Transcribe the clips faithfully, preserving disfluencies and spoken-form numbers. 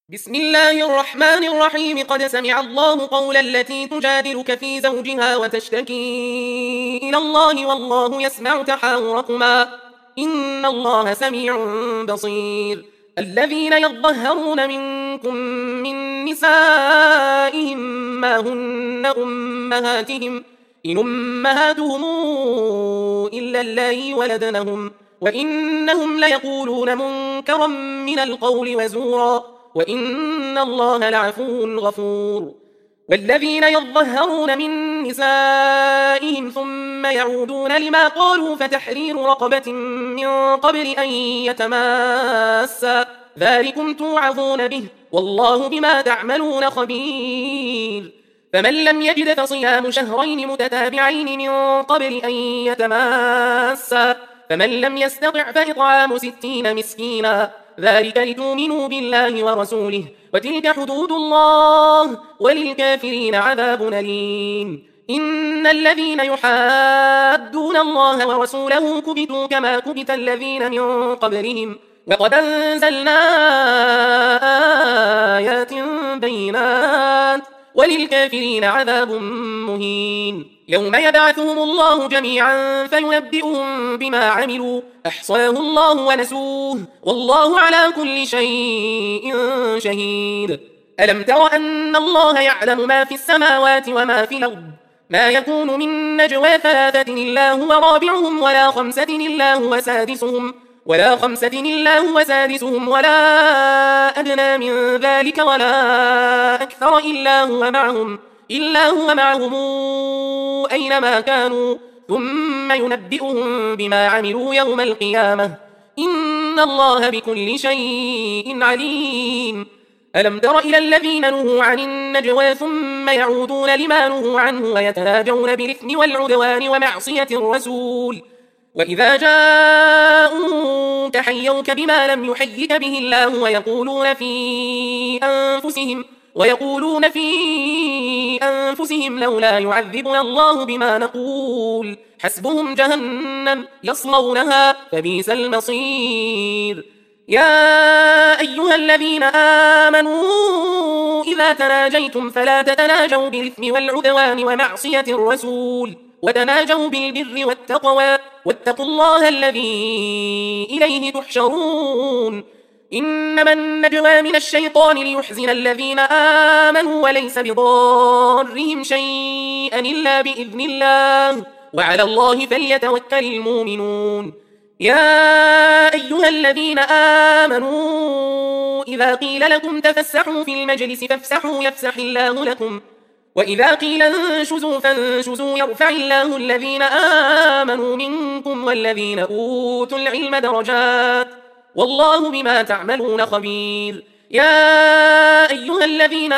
بسم الله الرحمن الرحيم. قد سمع الله قول التي تجادلك في زوجها وتشتكي إلى الله والله يسمع تحاوركما إن الله سميع بصير. الذين يظهرون منكم من نسائهم ما هن أمهاتهم إن أمهاتهم إلا اللائي ولدنهم وإنهم ليقولون منكرا من القول وزورا وإن الله لعفو غفور. والذين يظهرون من نسائهم ثم يعودون لما قالوا فتحرير رقبة من قبل أن يتماسا ذلكم توعظون به والله بما تعملون خبير. فمن لم يجد فصيام شهرين متتابعين من قبل أن يتماسا فمن لم يستطع فإطعام ستين مسكينا ذلك لتؤمنوا بالله ورسوله وتلك حدود الله وللكافرين عذاب أليم. إن الذين يحادون الله ورسوله كبتوا كما كبت الذين من قبلهم وقد أنزلنا آيات بينات وللكافرين عذاب مهين. يوم يبعثهم الله جميعا فينبئهم بما عملوا أحصاه الله ونسوه والله على كل شيء شهيد. ألم تر أن الله يعلم ما في السماوات وما في الأرض ما يكون من نجوى ثلاثة إلا هو رابعهم ولا خمسة إلا هو سادسهم ولا خمسة إلا هو سادسهم ولا أدنى من ذلك ولا أكثر إلا هو معهم إلا هو معهم أينما كانوا ثم ينبئهم بما عملوا يوم القيامة إن الله بكل شيء عليم. ألم تر إلى الذين نهوا عن النجوى ثم يعودون لما نهوا عنه ويتناجون بالإثم والعدوان ومعصية الرسول وإذا جاءوك حيوك بما لم يحيك به الله ويقولون في أنفسهم ويقولون في أنفسهم لولا يعذبنا الله بما نقول حسبهم جهنم يصلونها فبئس المصير. يا أيها الذين آمنوا إذا تناجيتم فلا تتناجوا بالإثم والعدوان ومعصية الرسول وتناجوا بالبر والتقوى واتقوا الله الذي إليه تحشرون. إنما النجوى من الشيطان ليحزن الذين آمنوا وليس بضارهم شيئا إلا بإذن الله وعلى الله فليتوكل المؤمنون. يا أيها الذين آمنوا إذا قيل لكم تفسحوا في المجلس فافسحوا يفسح الله لكم وإذا قيل انشزوا فانشزوا يرفع الله الذين آمنوا منكم والذين أوتوا العلم درجات والله بما تعملون خبير. يا أيها الذين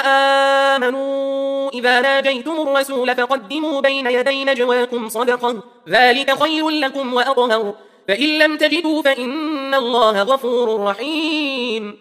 آمنوا إذا ناجيتم الرسول فقدموا بين يدي نجواكم صدقة ذلك خير لكم وأطهر فإن لم تجدوا فإن الله غفور رحيم.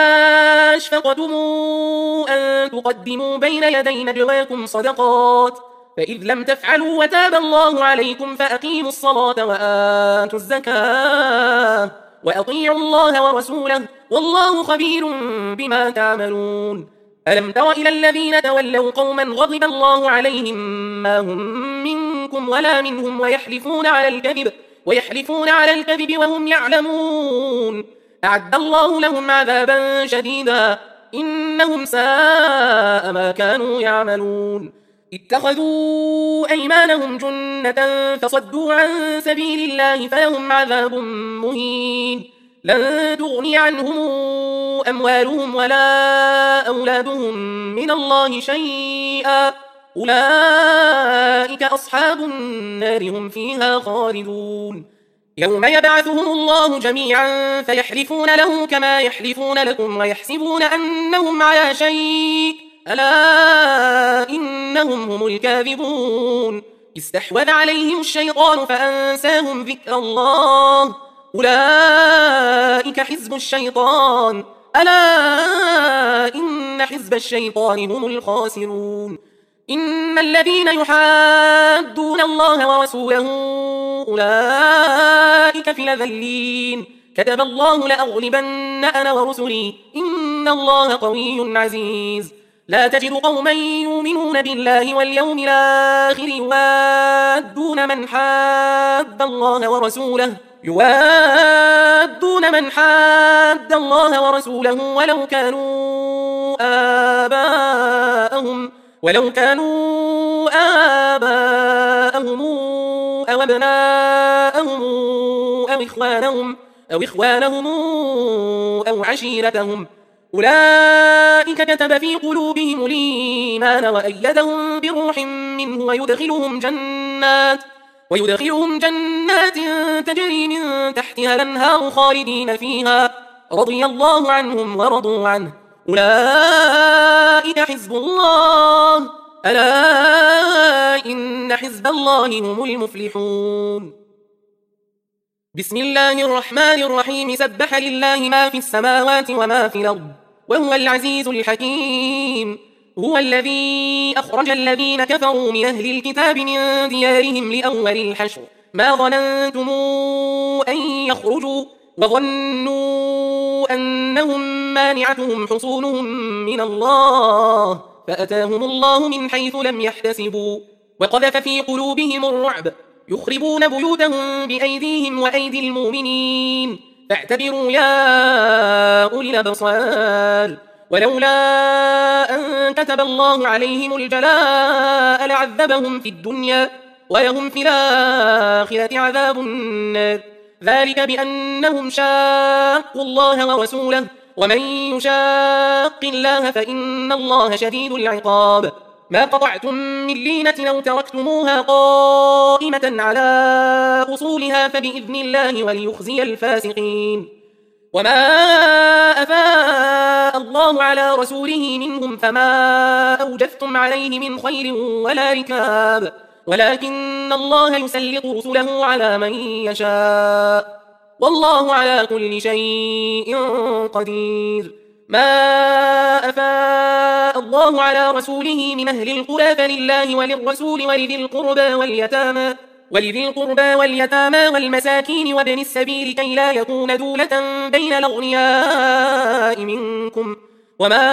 أشفقتم أن تقدموا بين يدي نجواكم صدقات فإذ لم تفعلوا وتاب الله عليكم فأقيموا الصلاة وآتوا الزكاة وأطيعوا الله ورسوله والله خبير بما تعملون. ألم تر إلى الذين تولوا قوما غضب الله عليهم ما هم منكم ولا منهم ويحلفون على الكذب ويحلفون على الكذب وهم يعلمون أعد الله لهم عذابا شديدا إنهم ساء ما كانوا يعملون. اتخذوا أيمانهم جنة فصدوا عن سبيل الله فلهم عذاب مهين. لن تغني عنهم أموالهم ولا أولادهم من الله شيئا أولئك أصحاب النار هم فيها خالدون. يوم يبعثهم الله جميعا فيحلفون له كما يحلفون لكم ويحسبون أنهم على شيء ألا إنهم هم الكاذبون. استحوذ عليهم الشيطان فأنساهم ذكر الله أولئك حزب الشيطان ألا إن حزب الشيطان هم الخاسرون. إن الذين يحادون الله ورسوله أولئك في الأذلين كتب الله لأغلبن أنا ورسلي إن الله قوي عزيز. لا تجد قوما يؤمنون بالله واليوم الآخر يوادون من حاد الله ورسوله يوادون من حاد الله ورسوله ولو كانوا آباءهم ولو كانوا آباءهم أو أبناءهم أو إخوانهم أو إخوانهم أو عشيرتهم أولئك كتب في قلوبهم الإيمان وأيدهم بروح منه ويدخلهم جنات ويدخلهم جنات تجري من تحتها الأنهار خالدين فيها رضي الله عنهم ورضوا عنه أولئك حزب الله ألا إن حزب الله هم المفلحون. بسم الله الرحمن الرحيم سبح لله ما في السماوات وما في الأرض وهو العزيز الحكيم. هو الذي أخرج الذين كفروا من أهل الكتاب من ديارهم لأول الحشر ما ظننتم أن يخرجوا وظنوا أنهم مانعتهم حصونهم من الله فأتاهم الله من حيث لم يحتسبوا وقذف في قلوبهم الرعب يخربون بيوتهم بأيديهم وأيدي المؤمنين فاعتبروا يا أولي الأبصار. ولولا أن كتب الله عليهم الجلاء لعذبهم في الدنيا ولهم في الآخرة عذاب النار ذلك بأنهم شاقوا الله ورسوله ومن يشاق الله فإن الله شديد العقاب. ما قطعتم من لينة أو تركتموها قائمة على أصولها فبإذن الله وليخزي الفاسقين. وما أفاء الله على رسوله منهم فما أوجفتم عليه من خير ولا ركاب ولكن الله يسلط رسله على من يشاء والله على كل شيء قدير. ما أفاء الله على رسوله من أهل القرى فلله وللرسول ولذي القربى واليتامى ولذي القربى واليتامى والمساكين وابن السبيل كي لا يكون دولة بين الأغنياء منكم وما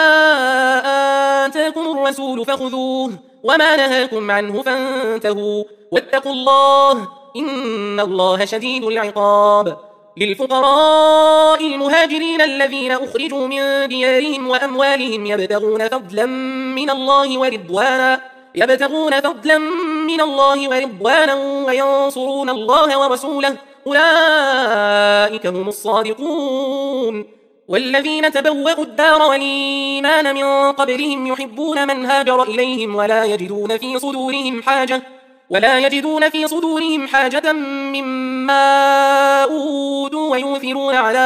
آتاكم الرسول فخذوه وما نهاكم عنه فانتهوا واتقوا الله إن الله شديد العقاب. للفقراء المهاجرين الذين أخرجوا من ديارهم وأموالهم يبتغون فضلا من الله ورضوانا يبتغون فضلا من الله ورضوانا وينصرون الله ورسوله أولئك هم الصادقون. والذين تبوأوا الدار والإيمان من قبلهم يحبون من هاجر إليهم ولا يجدون في صدورهم حاجة ولا يجدون في صدورهم حاجة مما أوتوا ويؤثرون على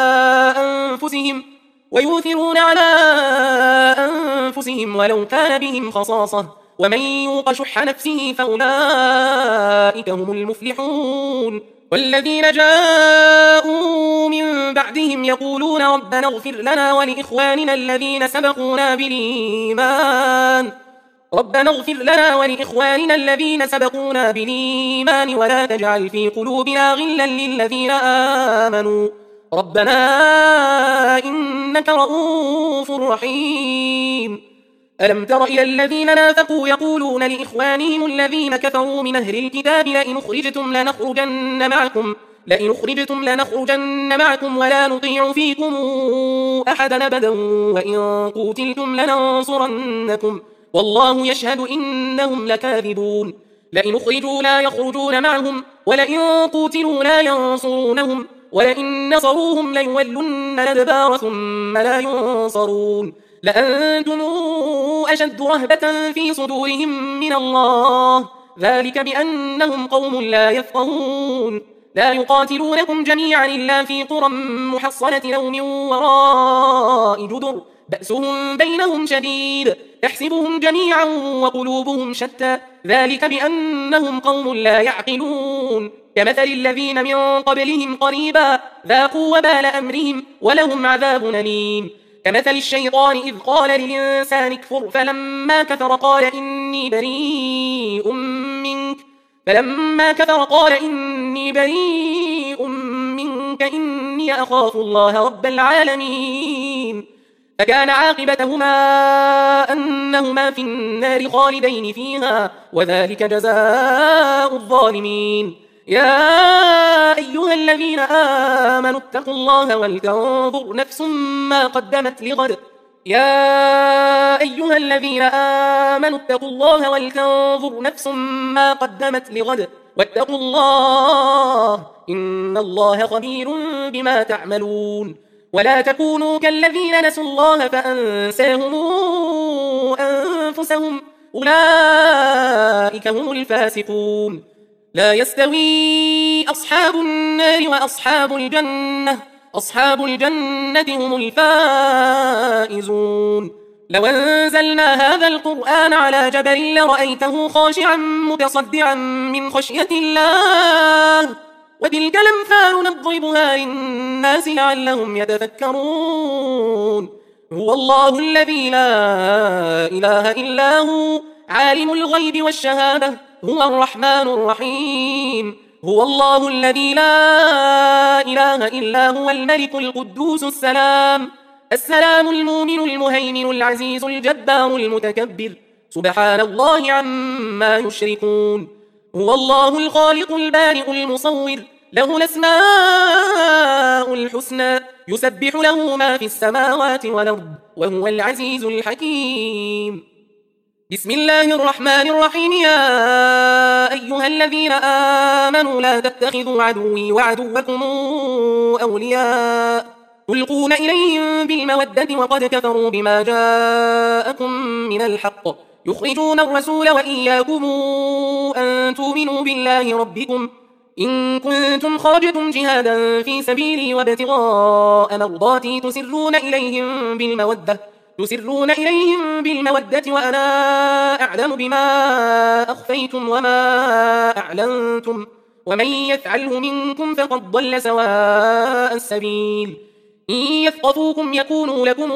أنفسهم ويؤثرون على أنفسهم ولو كان بهم خصاصة ومن يوق شح نفسه فأولئك هم المفلحون. والذين جاءوا من بعدهم يقولون ربنا اغفر لنا ولإخواننا الذين سبقونا بالإيمان ربنا اغفر لنا ولإخواننا الذين سبقونا بالإيمان ولا تجعل في قلوبنا غلا للذين آمنوا ربنا إنك رؤوف رحيم. ألم تر إلى الذين نافقوا يقولون لإخوانهم الذين كفروا من أهل الكتاب لئن أخرجتم لنخرجن معكم لئن أخرجتم لنخرجن معكم ولا نطيع فيكم أحدا أبدا وإن قوتلتم لننصرنكم والله يشهد إنهم لكاذبون. لئن أخرجوا لا يخرجون معهم ولئن قوتلوا لا ينصرونهم ولئن نصروهم ليولن الأدبار ثم لا ينصرون لأنتم أشد رهبة في صدورهم من الله ذلك بأنهم قوم لا يفقهون. لا يقاتلونكم جميعا إلا في قرى محصنة أو من وراء جدر بأسهم بينهم شديد تحسبهم جميعا وقلوبهم شتى ذلك بأنهم قوم لا يعقلون. كمثل الذين من قبلهم قريبا ذاقوا وبال أمرهم ولهم عذاب أليم. كمثل الشيطان إذ قال للإنسان اكفر فلما كفر قال إني بريء منك فلما كفر قال إني بريء منك منك إني أخاف الله رب العالمين. فكان عاقبتهما أنهما في النار خالدين فيها، وذلك جزاء الظالمين. يا أيها الذين آمنوا اتقوا الله ولتنظر نفس ما قدمت لغد يا أيها الذين آمنوا اتقوا الله ولتنظر نفس ما قدمت لغد واتقوا الله إن الله خبير بما تعملون. ولا تكونوا كالذين نسوا الله فأنساهم أنفسهم أولئك هم الفاسقون. لا يستوي أصحاب النار وأصحاب الجنة أصحاب الجنة هم الفائزون. لو أنزلنا هذا القرآن على جبل لرأيته خاشعا متصدعا من خشية الله وتلك الأمثال نضربها للناس لعلهم يتفكرون. هو الله الذي لا إله إلا هو عالم الغيب والشهادة هو الرحمن الرحيم. هو الله الذي لا إله إلا هو الملك القدوس السلام السلام المؤمن المهيمن العزيز الجبار المتكبر سبحان الله عما يشركون. هو الله الخالق البارئ المصور له الأسماء الحسنى يسبح له ما في السماوات والأرض وهو العزيز الحكيم. بسم الله الرحمن الرحيم. يا أيها الذين آمنوا لا تتخذوا عدوي وعدوكم أولياء تلقون إليهم بالمودة وقد كفروا بما جاءكم من الحق يخرجون الرسول وإياكم أن تؤمنوا بالله ربكم إن كنتم خرجتم جهادا في سبيلي وابتغاء مرضاتي تسرون إليهم بالمودة تسرون إليهم بالمودة وأنا أعلم بما أخفيتم وما أعلنتم ومن يفعله منكم فقد ضل سواء السبيل. إن يثقفوكم يكونوا لكم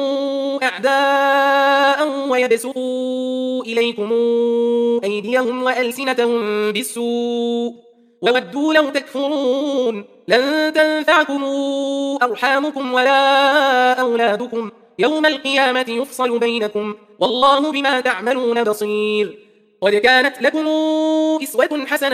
أعداء ويبسطوا إليكم أيديهم وألسنتهم بالسوء وودوا لو تكفرون. لن تنفعكم أرحامكم ولا أولادكم يوم القيامة يفصل بينكم والله بما تعملون بصير. قد كانت لكم إسوة حسنة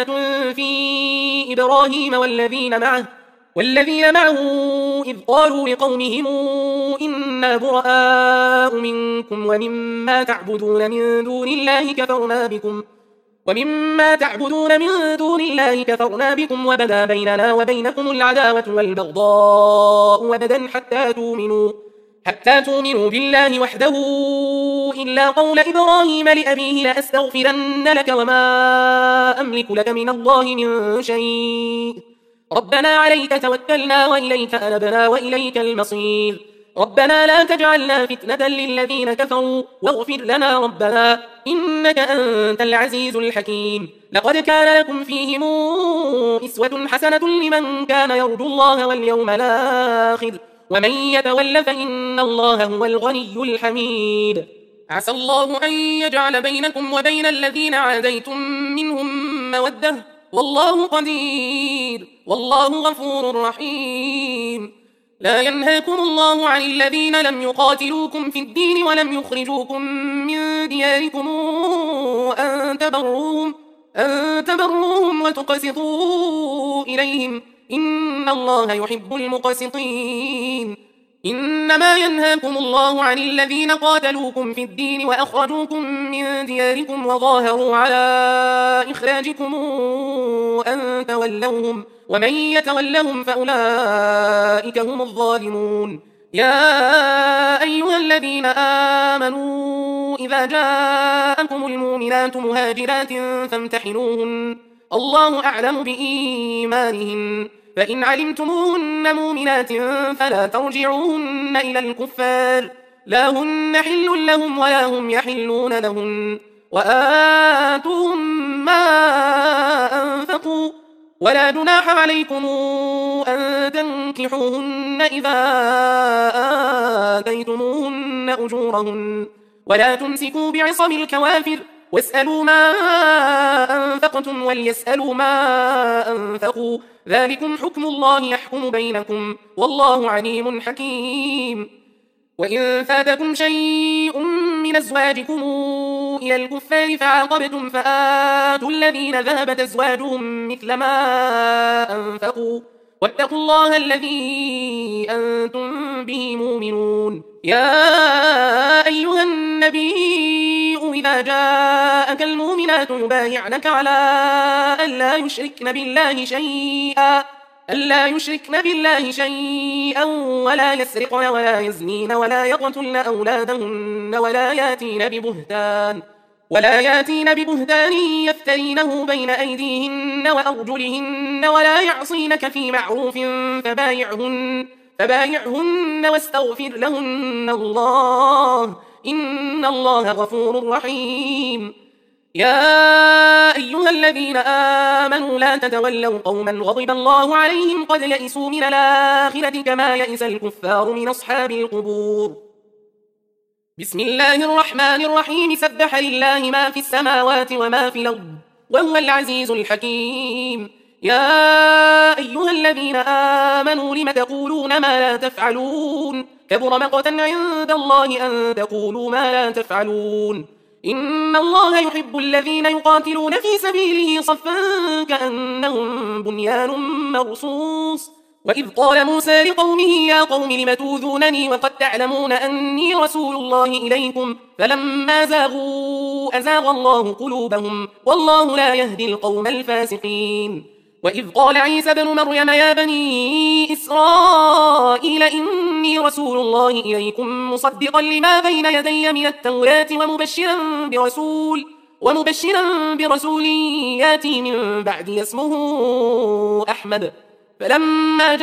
في إبراهيم والذين معه والذين معه إذ قالوا لقومهم إنا براء منكم ومما تعبدون من دون الله كفرنا بكم ومما تعبدون من دون الله كفرنا بكم وبدا بيننا وبينكم العداوة والبغضاء وبدا حتى تؤمنوا حتى تؤمنوا بالله وحده إلا قول إبراهيم لأبيه لأستغفرن لك وما أملك لك من الله من شيء ربنا عليك توكلنا وإليك أنبنا وإليك المصير. ربنا لا تجعلنا فتنة للذين كفروا واغفر لنا ربنا إنك أنت العزيز الحكيم. لقد كان لكم فيهم إسوة حسنة لمن كان يرجو الله واليوم الآخر ومن يتول فإن الله هو الغني الحميد. عسى الله أن يجعل بينكم وبين الذين عاديتم منهم مودة والله قدير والله غفور رحيم. لا ينهاكم الله عن الذين لم يقاتلوكم في الدين ولم يخرجوكم من دياركم أن تبروهم, أن تبروهم وتقسطوا إليهم إن الله يحب المقسطين. إنما ينهاكم الله عن الذين قاتلوكم في الدين وأخرجوكم من دياركم وظاهروا على إخراجكم أن تولوهم ومن يتولهم فأولئك هم الظالمون. يا أيها الذين آمنوا إذا جاءكم المؤمنات مهاجرات فامتحنوهن الله أعلم بإيمانهن فإن علمتموهن مؤمنات فلا ترجعوهن إلى الكفار لا هن حل لهم ولا هم يحلون لهن وآتوهم ما أنفقوا ولا جناح عليكم أن تنكحوهن إذا آتيتموهن أجورهن ولا تمسكوا بعصم الكوافر واسألوا ما أنفقتم وليسألوا ما أنفقوا ذلكم حكم الله يحكم بينكم والله عليم حكيم. وإن فاتكم شيء من أزواجكم إلى الكفار فعاقبتم فآتوا الذين ذهبت أزواجهم مثل ما أنفقوا واتقوا الله الذي أنتم به مؤمنون. يا أيها النبي إذا جاءك المؤمنات يبايعنك على أن لا يشركن بالله شيئا ألا يشركن بالله شيئا ولا يسرقن ولا يزنين ولا يقتلن أولادهن ولا ياتين ببهتان ولا ياتين ببهتان يفترينه بين أيديهن وأرجلهن ولا يعصينك في معروف فبايعهن فبايعهن واستغفر لهن الله إن الله غفور رحيم. يا أيها الذين آمنوا لا تتولوا قوما غضب الله عليهم قد يئسوا من الآخرة كما يئس الكفار من أصحاب القبور. بسم الله الرحمن الرحيم سبح لله ما في السماوات وما في الأرض وهو العزيز الحكيم. يا أيها الذين آمنوا لم تقولون ما لا تفعلون كبر مقتا عند الله أن تقولوا ما لا تفعلون. إن الله يحب الذين يقاتلون في سبيله صفا كأنهم بنيان مرصوص. وإذ قال موسى لقومه يا قوم لم توذونني وقد تعلمون أني رسول الله إليكم فلما زاغوا أزاغ الله قلوبهم والله لا يهدي القوم الفاسقين. وإذ قال عيسى بن مريم يا بني إسرائيل إني رسول الله إليكم مصدقا لما بين يدي من التوراة ومبشرا برسول ومبشرا برسول ياتي من بعدي اسمه أحمد. فلما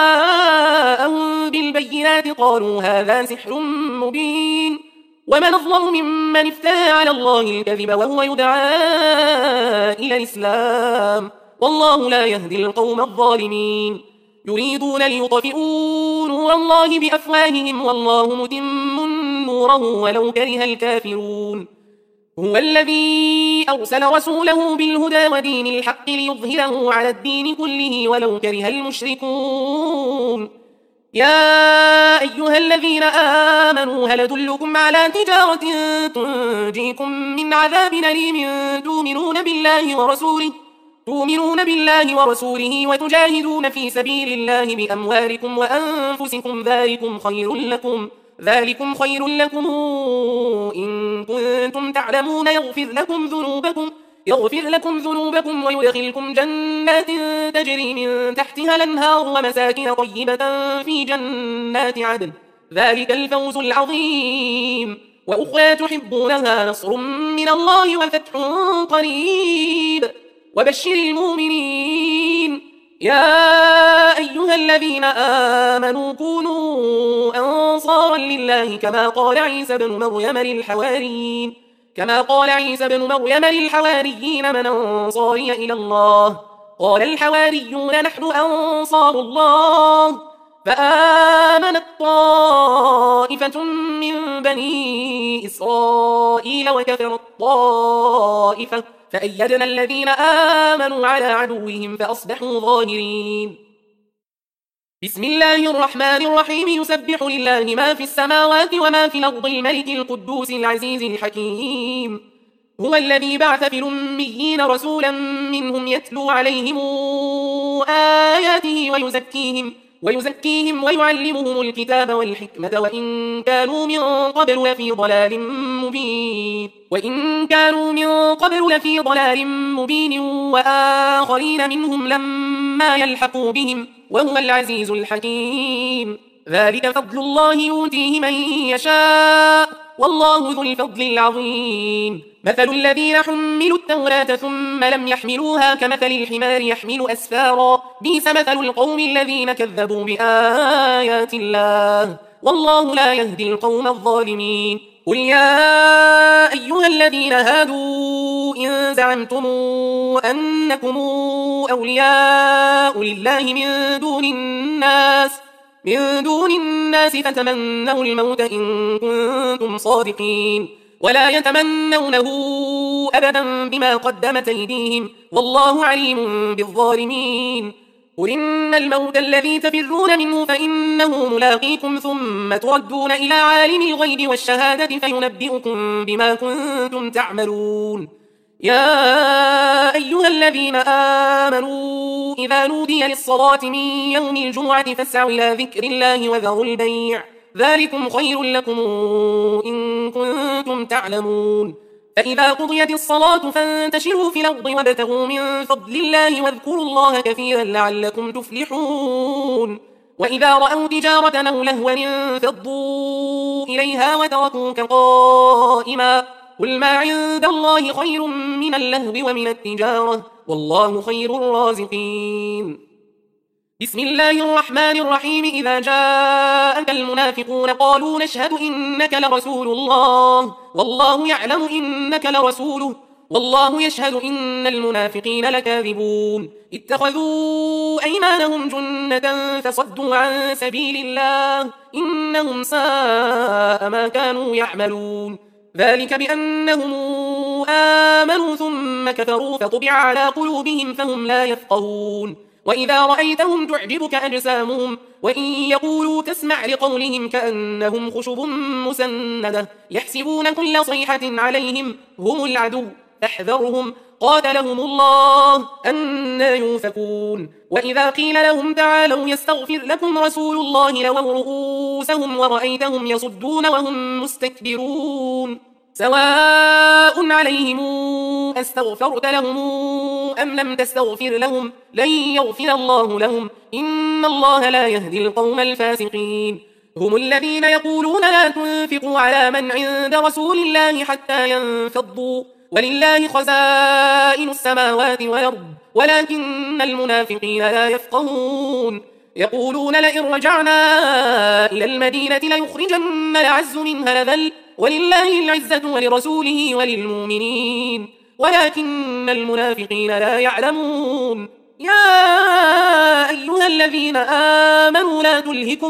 جاءهم بالبينات قالوا هذا سحر مبين ومن أظلم ممن افترى على الله الكذب وهو يدعى إلى الإسلام والله لا يهدي القوم الظالمين. يريدون ليطفئوا نور الله بأفواههم والله متم نوره ولو كره الكافرون. هو الذي أرسل رسوله بالهدى ودين الحق ليظهره على الدين كله ولو كره المشركون. يا أيها الذين آمنوا هل أدلكم على تجارة تنجيكم من عذاب أليم تؤمنون بالله ورسوله تؤمنون بالله ورسوله وتجاهدون في سبيل الله بأموالكم وأنفسكم ذلكم خير لكم ذلكم خير لكم إن كنتم تعلمون يغفر لكم ذنوبكم يغفر لكم ذنوبكم ويدخلكم جنات تجري من تحتها الأنهار ومساكن طيبة في جنات عدن ذلك الفوز العظيم. وأخرى تحبونها نصر من الله وفتح قريب وبشر المؤمنين. يا أيها الذين آمنوا كونوا أنصارا لله كما قال عيسى بن مريم للحواريين كما قال عيسى بن مريم للحواريين من أنصاري إلى الله قال الحواريون نحن أنصار الله فآمنت طائفة من بني إسرائيل وكفرت طائفة فأيدنا الذين آمنوا على عدوهم فأصبحوا ظاهرين. بسم الله الرحمن الرحيم يسبح لله ما في السماوات وما في الأرض الملك القدوس العزيز الحكيم. هو الذي بعث في الأميين رسولا منهم يتلو عليهم آياته ويزكيهم ويزكيهم ويعلمهم الكتاب والحكمة وإن كانوا من قبل لفي ضلال مبين وإن كانوا من قبل لفي ضلال مبين وآخرين منهم لما يلحقوا بهم وهو العزيز الحكيم. ذلك فضل الله يؤتيه من يشاء والله ذو الفضل العظيم. مثل الذين حملوا التوراة ثم لم يحملوها كمثل الحمار يحمل أسفارا بئس مثل القوم الذين كذبوا بآيات الله والله لا يهدي القوم الظالمين. قل يا أيها الذين هادوا إن زعمتم أنكم أولياء لله من دون الناس من دون الناس فتمنوا الموت إن كنتم صادقين ولا يتمنونه أبدا بما قدمت أيديهم والله عليم بالظالمين. قل إن الموت الذي تفرون منه فإنه ملاقيكم ثم تردون إلى عالم الغيب والشهادة فينبئكم بما كنتم تعملون. يا أيها الذين آمنوا إذا نودي للصلاة من يوم الجمعة فاسعوا إلى ذكر الله وذروا البيع ذلكم خير لكم إن كنتم تعلمون. فإذا قضيت الصلاة فانتشروا في الأرض وابتغوا من فضل الله واذكروا الله كثيرا لعلكم تفلحون. وإذا رأوا تجارة أو لهوا انفضوا إليها وتركوك قائما قل ما عند الله خير من اللهو ومن التجارة والله خير الرازقين. بسم الله الرحمن الرحيم. إذا جاءك المنافقون قالوا نشهد إنك لرسول الله والله يعلم إنك لرسوله والله يشهد إن المنافقين لكاذبون. اتخذوا أيمانهم جنة فصدوا عن سبيل الله إنهم ساء ما كانوا يعملون. ذلك بأنهم آمنوا ثم كفروا فطبع على قلوبهم فهم لا يفقهون. وإذا رأيتهم تعجبك أجسامهم وإن يقولوا تسمع لقولهم كأنهم خشب مسندة يحسبون كل صيحة عليهم هم العدو فاحذرهم قاتلهم الله أنى يؤفكون. وإذا قيل لهم تعالوا يستغفر لكم رسول الله لووا رؤوسهم ورأيتهم يصدون وهم مستكبرون. سواء عليهم أستغفرت لهم أم لم تستغفر لهم لن يغفر الله لهم إن الله لا يهدي القوم الفاسقين. هم الذين يقولون لا تنفقوا على من عند رسول الله حتى ينفضوا ولله خزائن السماوات والأرض ولكن المنافقين لا يفقهون. يقولون لئن رجعنا إلى المدينة ليخرجن الأعز منها الأذل ولله العزة ولرسوله وللمؤمنين ولكن المنافقين لا يعلمون. يا أيها الذين آمنوا لا تلهكم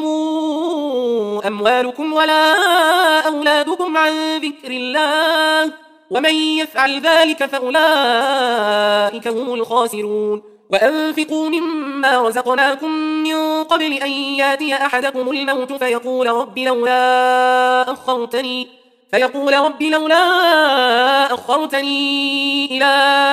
أموالكم ولا أولادكم عن ذكر الله ومن يفعل ذلك فأولئك هم الخاسرون. وأنفقوا مما رزقناكم من قبل أن ياتي أحدكم الموت فيقول رب لولا أخرتني فيقول رب لولا أخرتني إلى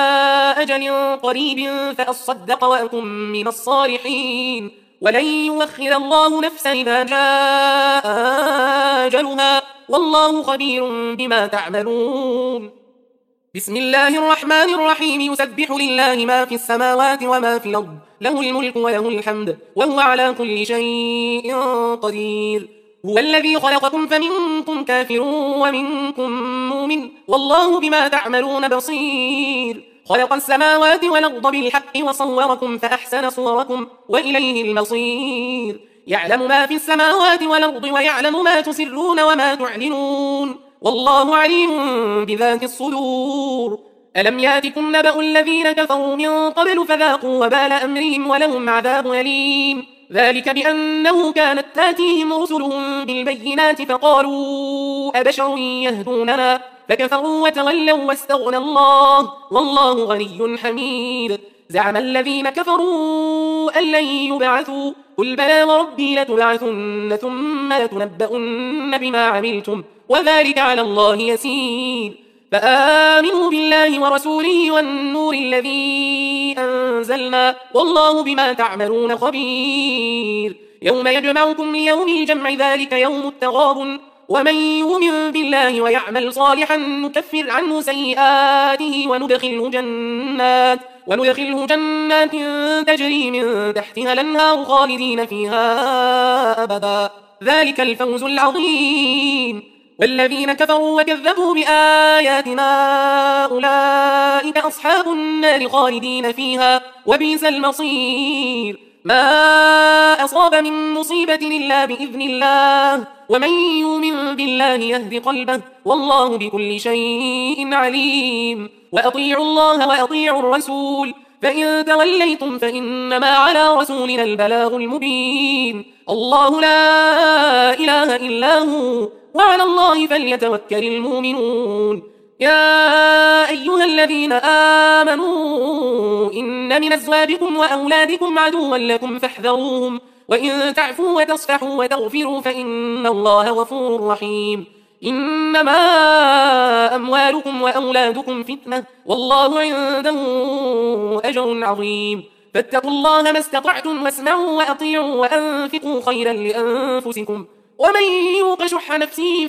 أجل قريب فأصدق وأكن من الصالحين ولن يؤخر الله نفسا إذا جاء أجلها والله خبير بما تعملون. بسم الله الرحمن الرحيم. يسبح لله ما في السماوات وما في الأرض له الملك وله الحمد وهو على كل شيء قدير. هو الذي خلقكم فمنكم كافر ومنكم مؤمن والله بما تعملون بصير. خلق السماوات والأرض بالحق وصوركم فأحسن صوركم وإليه المصير. يعلم ما في السماوات والأرض ويعلم ما تسرون وما تعلنون والله عليم بذات الصدور. ألم ياتكم نبأ الذين كفروا من قبل فذاقوا وبال أمرهم ولهم عذاب أليم. ذلك بأنه كانت تاتيهم رسلهم بالبينات فقالوا أبشر يهدوننا فكفروا وتولوا واستغنى الله والله غني حميد. زعم الذين كفروا أن لن يبعثوا قل بلى وربي لتبعثن ثم لتنبؤن بما عملتم وذلك على الله يسير. فآمنوا بالله ورسوله والنور الذي أنزلنا والله بما تعملون خبير. يوم يجمعكم ليوم الجمع ذلك يوم التغابن ومن يؤمن بالله ويعمل صالحا نكفر عنه سيئاته وندخله جنات وندخله جنات تجري من تحتها الأنهار خالدين فيها أبدا ذلك الفوز العظيم. والذين كفروا وكذبوا بآياتنا أولئك أصحاب النار خالدين فيها وبئس المصير. ما أصاب من مصيبة إلا بإذن الله ومن يؤمن بالله يهد قلبه والله بكل شيء عليم. وأطيعوا الله وأطيعوا الرسول فإن توليتم فإنما على رسولنا البلاغ المبين. الله لا إله إلا هو وعلى الله فليتوكل المؤمنون. يا أيها الذين آمنوا إن من أزواجكم وأولادكم عدوا لكم فاحذروهم وإن تعفوا وتصفحوا وتغفروا فإن الله غفور رحيم. إنما أموالكم وأولادكم فتنة والله عنده أجر عظيم. فاتقوا الله ما استطعتم واسمعوا وأطيعوا وأنفقوا خيرا لأنفسكم ومن يوق شح نفسه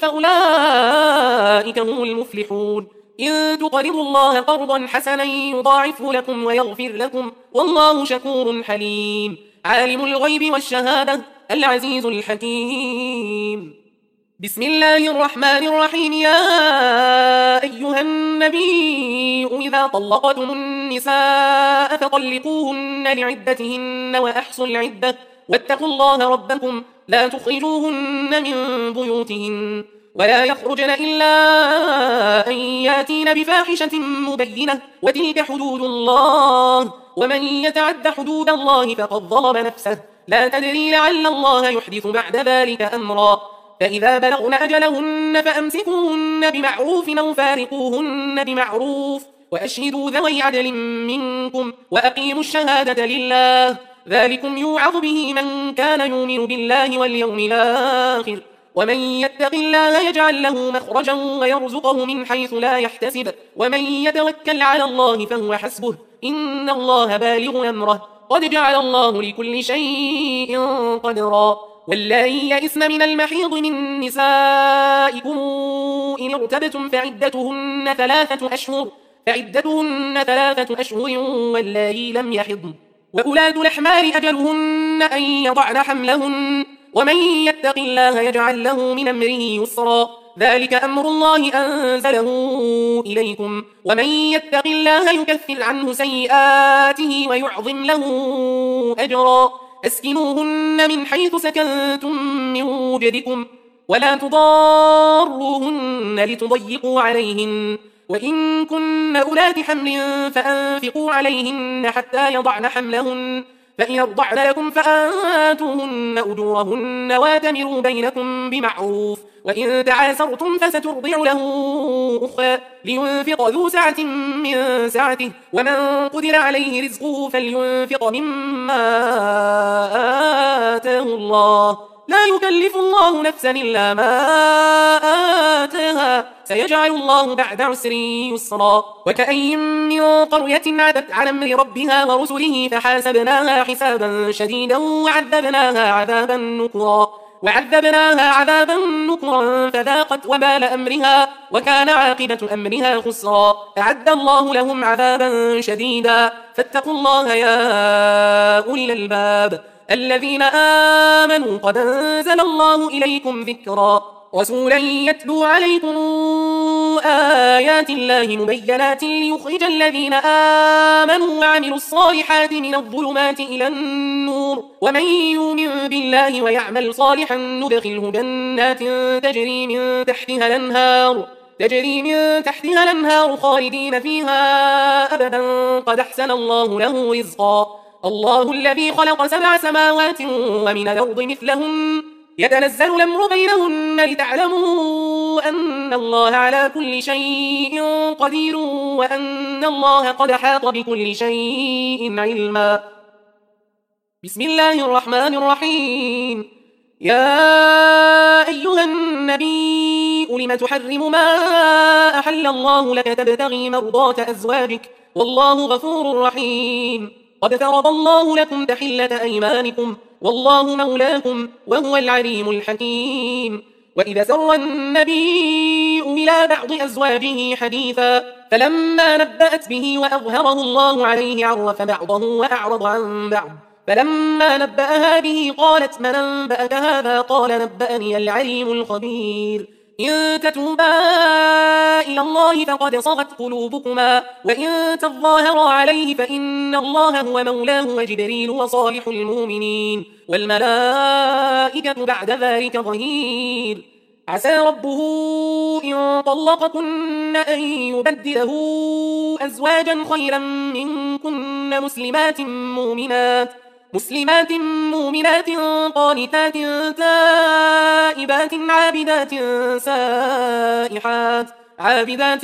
فأولئك هم المفلحون. إن تقرضوا الله قرضا حسنا يضاعفه لكم ويغفر لكم والله شكور حليم. عالم الغيب والشهادة العزيز الحكيم. بسم الله الرحمن الرحيم. يا أيها النبي إذا طلقتم النساء فطلقوهن لعدتهن وأحصوا العدة واتقوا الله ربكم لا تخرجوهن من بيوتهن ولا يخرجن إلا أن ياتين بفاحشة مبينة وتلك حدود الله ومن يتعد حدود الله فقد ظلم نفسه لا تدري لعل الله يحدث بعد ذلك أمرا. فإذا بلغن أجلهن فأمسكوهن بمعروف أو فارقوهن بمعروف وأشهدوا ذوي عدل منكم وأقيموا الشهادة لله ذلكم يوعظ به من كان يؤمن بالله واليوم الآخر ومن يتق الله يجعل له مخرجا ويرزقه من حيث لا يحتسب ومن يتوكل على الله فهو حسبه إن الله بالغ أمره قد جعل الله لكل شيء قدرا. واللائي يئسن من المحيض من نسائكم إن ارتبتم فعدتهن ثلاثة أشهر فعدتهن ثلاثة أشهر واللائي لم يحضن وأولاة الأحمال أجلهن أن يضعن حملهن ومن يتق الله يجعل له من أمره يسرا ذلك أمر الله أنزله إليكم ومن يتق الله يكفر عنه سيئاته ويعظم له أجرا. أسكنوهن من حيث سكنتم من وجدكم ولا تضاروهن لتضيقوا عليهن وإن كن أولات حمل فأنفقوا عليهن حتى يضعن حملهن فإن أرضعن لكم فآتوهن أجورهن واتمروا بينكم بمعروف وإن تعاسرتم فسترضع له أخرى لينفق ذو سعة من سعته ومن قدر عليه رزقه فلينفق مما آتاه الله لا يكلف الله نفسا إلا ما آتاها سيجعل الله بعد عسر يسرا. وكأين من قرية عتت عن أمر ربها ورسله فحاسبناها حسابا شديدا وعذبناها عذابا نكرا وعذبناها عذابا نكرا فذاقت وبال أمرها وكان عاقبة أمرها خسرا. أعد الله لهم عذابا شديدا فاتقوا الله يا أولي الألباب الذين آمنوا قد أنزل الله إليكم ذكرا رسولا يتلو عليكم آيات الله مبينات ليخرج الذين آمنوا وعملوا الصالحات من الظلمات إلى النور ومن يؤمن بالله ويعمل صالحا ندخله جنات تجري من تحتها الأنهار تجري من تحتها الأنهار خالدين فيها أبدا قد أحسن الله له رزقا. الله الذي خلق سبع سماوات ومن الأرض مثلهن يتنزل الأمر بينهن لتعلموا أن الله على كل شيء قدير وأن الله قد حاط بكل شيء علما. بسم الله الرحمن الرحيم. يا أيها النبي لم تحرم ما أحل الله لك تبتغي مرضات أزواجك والله غفور رحيم. قد فرض الله لكم تحلة أيمانكم والله مولاكم وهو العليم الحكيم. وإذا سر النبي إلى بعض أزواجه حديثا فلما نبأت به وأظهره الله عليه عرف بعضه وأعرض عن بعض فلما نبأها به قالت من أنبأك هذا قال نبأني العليم الخبير. إن تتوبا إلى الله فقد صغت قلوبكما وإن تظاهرا عليه فإن الله هو مولاه وجبريل وصالح المؤمنين والملائكة بعد ذلك ظهير. عسى ربه إن طلقكن أن يبدله أزواجا خيرا منكن مسلمات مؤمنات مسلمات مؤمنات قانتات تائبات عابدات سائحات عابدات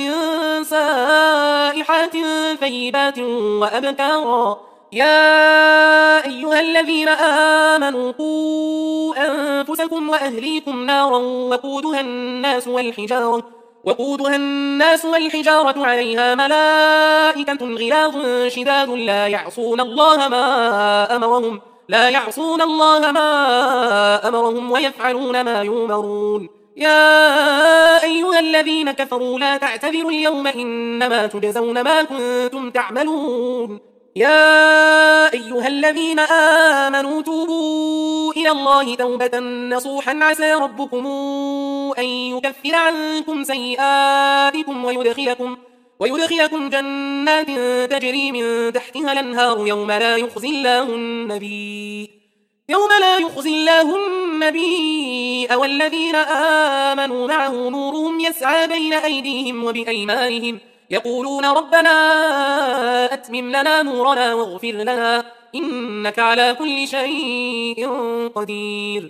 سائحات ثيبات وأبكارا يا أيها الذين آمنوا قوا أنفسكم وأهليكم نارا وقودها الناس والحجارة وقودها الناس والحجارة عليها ملائكة غلاظ شداد لا يعصون الله ما أمرهم لا يعصون الله ما أمرهم ويفعلون ما يؤمرون يا أيها الذين كفروا لا تعتذروا اليوم إنما تجزون ما كنتم تعملون يا أيها الذين آمنوا توبوا إلى الله توبة نصوحا عسى ربكم أن يكفر عنكم سيئاتكم ويدخلكم, ويدخلكم جنات تجري من تحتها الأنهار يوم لا يخزي الله النبي يوم لا يخزي الله النبي والذين آمنوا معه نورهم يسعى بين أيديهم وبأيمانهم يقولون ربنا أتمم لنا نورنا واغفر لنا إنك على كل شيء قدير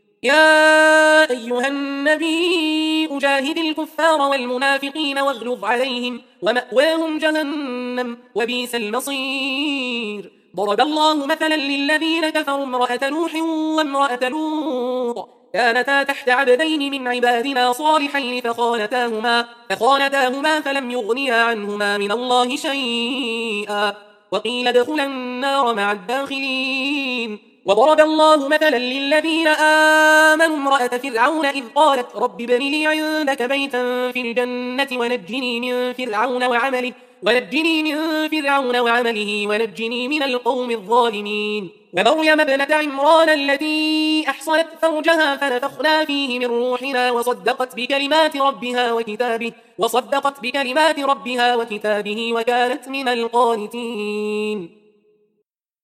يا أيها النبي أجاهد الكفار والمنافقين واغلظ عليهم ومأواهم جهنم وبئس المصير ضرب الله مثلا للذين كفروا امرأة نوح وامرأة لوط كانتا تحت عبدين من عبادنا صالحين فخانتاهما, فخانتاهما فلم يغنيا عنهما من الله شيئا وقيل ادخلا النار مع الداخلين وضرب الله مثلا للذين آمنوا امرأة فرعون إذ قالت رب ابن لي عندك بيتا في الجنة ونجني من فرعون وعمله ونجني من فرعون وعمله ونجني من القوم الظالمين ومريم ابنة عمران التي أحصنت فرجها فنفخنا فيه من روحنا وصدقت بكلمات ربها وكتابه وصدقت بكلمات ربها وكتابه وكانت من القانتين